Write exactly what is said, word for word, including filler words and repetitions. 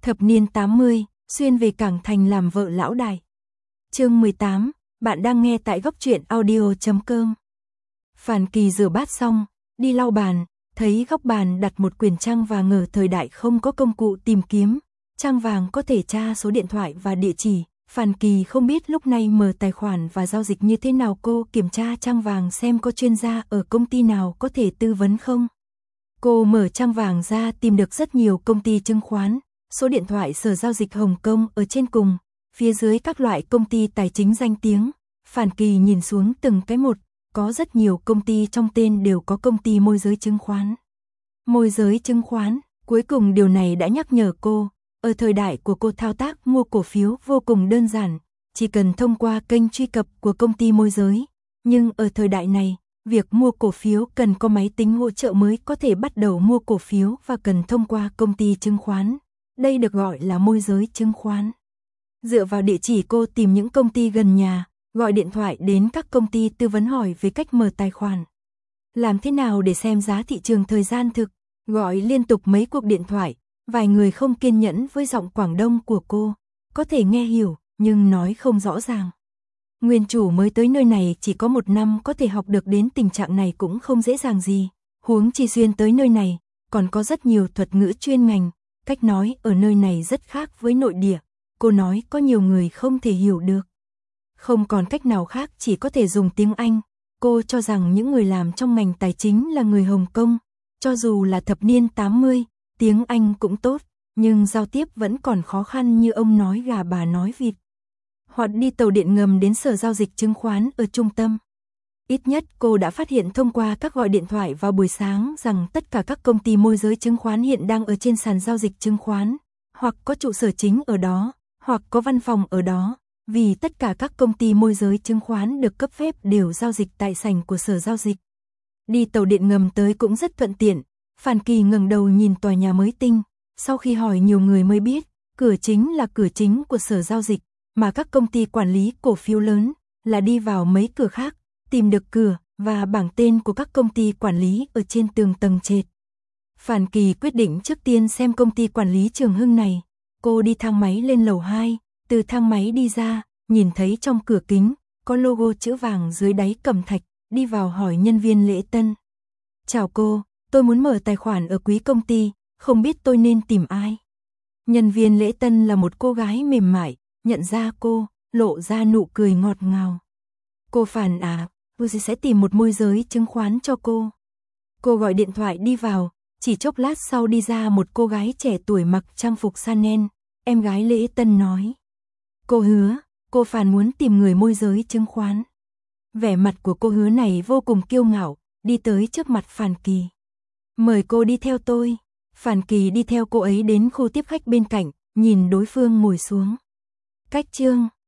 Thập niên tám mươi, xuyên về Cảng Thành làm vợ lão đại. Chương mười tám, bạn đang nghe tại góc truyện audio chấm com. Phàn Kỳ rửa bát xong, đi lau bàn, thấy góc bàn đặt một quyển trang vàng, ở thời đại không có công cụ tìm kiếm, trang vàng có thể tra số điện thoại và địa chỉ. Phàn Kỳ không biết lúc này mở tài khoản và giao dịch như thế nào. Cô kiểm tra trang vàng xem có chuyên gia ở công ty nào có thể tư vấn không. Cô mở trang vàng ra tìm được rất nhiều công ty chứng khoán, số điện thoại Sở Giao dịch Hồng Kông ở trên cùng, phía dưới các loại công ty tài chính danh tiếng. Phàn Kỳ nhìn xuống từng cái một, có rất nhiều công ty trong tên đều có công ty môi giới chứng khoán. Môi giới chứng khoán, cuối cùng điều này đã nhắc nhở cô, ở thời đại của cô thao tác mua cổ phiếu vô cùng đơn giản, chỉ cần thông qua kênh truy cập của công ty môi giới. Nhưng ở thời đại này, việc mua cổ phiếu cần có máy tính hỗ trợ mới có thể bắt đầu mua cổ phiếu và cần thông qua công ty chứng khoán. Đây được gọi là môi giới chứng khoán. Dựa vào địa chỉ cô tìm những công ty gần nhà, gọi điện thoại đến các công ty tư vấn hỏi về cách mở tài khoản. Làm thế nào để xem giá thị trường thời gian thực, gọi liên tục mấy cuộc điện thoại, vài người không kiên nhẫn với giọng Quảng Đông của cô, có thể nghe hiểu, nhưng nói không rõ ràng. Nguyên chủ mới tới nơi này chỉ có một năm có thể học được đến tình trạng này cũng không dễ dàng gì, huống chi xuyên tới nơi này, còn có rất nhiều thuật ngữ chuyên ngành, cách nói ở nơi này rất khác với nội địa, cô nói có nhiều người không thể hiểu được. Không còn cách nào khác chỉ có thể dùng tiếng Anh, cô cho rằng những người làm trong ngành tài chính là người Hồng Kông, cho dù là thập niên tám mươi, tiếng Anh cũng tốt, nhưng giao tiếp vẫn còn khó khăn như ông nói gà bà nói vịt. Hoặc đi tàu điện ngầm đến Sở Giao dịch Chứng khoán ở trung tâm. Ít nhất cô đã phát hiện thông qua các gọi điện thoại vào buổi sáng rằng tất cả các công ty môi giới chứng khoán hiện đang ở trên sàn giao dịch chứng khoán, hoặc có trụ sở chính ở đó, hoặc có văn phòng ở đó, vì tất cả các công ty môi giới chứng khoán được cấp phép đều giao dịch tại sảnh của Sở Giao dịch. Đi tàu điện ngầm tới cũng rất thuận tiện. Phàn Kỳ ngẩng đầu nhìn tòa nhà mới tinh, sau khi hỏi nhiều người mới biết, cửa chính là cửa chính của Sở Giao dịch, mà các công ty quản lý cổ phiếu lớn là đi vào mấy cửa khác, tìm được cửa và bảng tên của các công ty quản lý ở trên tường tầng trệt. Phàn Kỳ quyết định trước tiên xem công ty quản lý Trường Hưng này. Cô đi thang máy lên lầu hai, từ thang máy đi ra, nhìn thấy trong cửa kính có logo chữ vàng dưới đáy cẩm thạch, đi vào hỏi nhân viên lễ tân. "Chào cô, tôi muốn mở tài khoản ở quý công ty, không biết tôi nên tìm ai?" Nhân viên lễ tân là một cô gái mềm mại, nhận ra cô, lộ ra nụ cười ngọt ngào. "Cô Phàn à, tôi sẽ tìm một môi giới chứng khoán cho cô." Cô gọi điện thoại đi vào, chỉ chốc lát sau đi ra một cô gái trẻ tuổi mặc trang phục Chanel, em gái lễ tân nói. "Cô Hứa, cô Phàn muốn tìm người môi giới chứng khoán." Vẻ mặt của cô Hứa này vô cùng kiêu ngạo, đi tới trước mặt Phàn Kỳ. "Mời cô đi theo tôi." Phàn Kỳ đi theo cô ấy đến khu tiếp khách bên cạnh, nhìn đối phương ngồi xuống. Cách chương